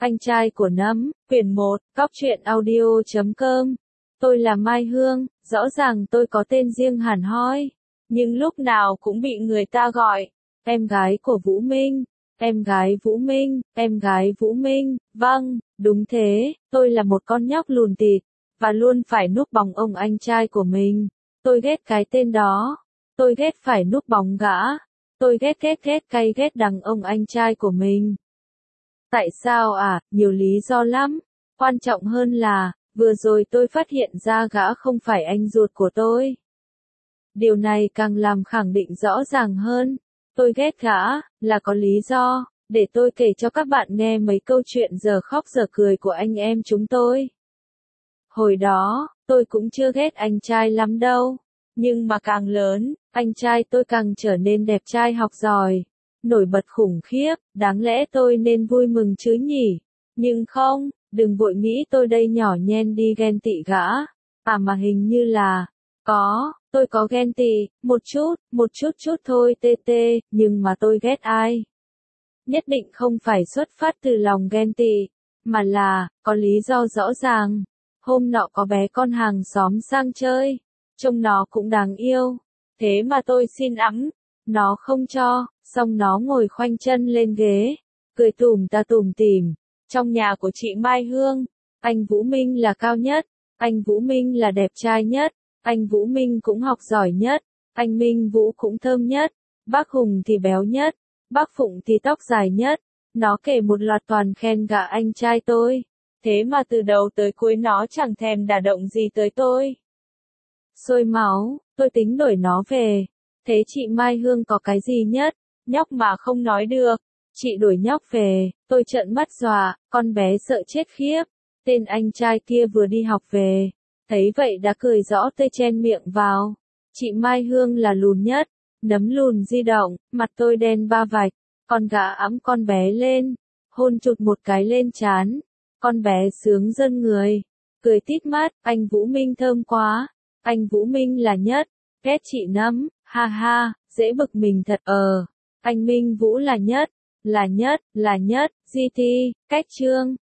Anh trai của Nấm, quyển 1, cóc truyện audio.com. Tôi là Mai Hương, rõ ràng tôi có tên riêng hẳn hoi, nhưng lúc nào cũng bị người ta gọi em gái của Vũ Minh, em gái Vũ Minh, em gái Vũ Minh. Vâng, đúng thế, tôi là một con nhóc lùn tịt, và luôn phải núp bóng ông anh trai của mình. Tôi ghét cái tên đó. Tôi ghét phải núp bóng gã. Tôi ghét cay ghét đằng ông anh trai của mình. Tại sao à? Nhiều lý do lắm. Quan trọng hơn là, vừa rồi tôi phát hiện ra gã không phải anh ruột của tôi. Điều này càng làm khẳng định rõ ràng hơn. Tôi ghét gã, là có lý do, để tôi kể cho các bạn nghe mấy câu chuyện giờ khóc giờ cười của anh em chúng tôi. Hồi đó, tôi cũng chưa ghét anh trai lắm đâu. Nhưng mà càng lớn, anh trai tôi càng trở nên đẹp trai học giỏi, nổi bật khủng khiếp, đáng lẽ tôi nên vui mừng chứ nhỉ? Nhưng không, đừng vội nghĩ tôi đây nhỏ nhen đi ghen tị gã. À mà hình như là, tôi có ghen tị, một chút thôi nhưng mà tôi ghét ai? Nhất định không phải xuất phát từ lòng ghen tị, mà là, có lý do rõ ràng. Hôm nọ có bé con hàng xóm sang chơi, trông nó cũng đáng yêu, thế mà tôi xin ẵm, nó không cho, xong nó ngồi khoanh chân lên ghế, cười tủm tỉm. Trong nhà của chị Mai Hương, anh Vũ Minh là cao nhất, anh Vũ Minh là đẹp trai nhất, anh Vũ Minh cũng học giỏi nhất, anh Minh Vũ cũng thơm nhất, bác Hùng thì béo nhất, bác Phụng thì tóc dài nhất. Nó kể một loạt toàn khen gã anh trai tôi, thế mà từ đầu tới cuối nó chẳng thèm đả động gì tới tôi. Sôi máu, tôi tính đuổi nó về. Thế chị Mai Hương có cái gì nhất? Nhóc mà không nói được. Chị đuổi nhóc về, tôi trợn mắt dọa, con bé sợ chết khiếp. Tên anh trai kia vừa đi học về, thấy vậy đã cười rõ tươi chen miệng vào. Chị Mai Hương là lùn nhất, Nấm lùn di động, mặt tôi đen ba vạch. Con gã ẵm con bé lên, hôn chụt một cái lên trán. Con bé sướng rơn người, cười tít mắt, anh Vũ Minh thơm quá. Anh Vũ Minh là nhất, ghét chị Nấm, ha ha, dễ bực mình thật. Anh Minh Vũ là nhất, GT, cách chương.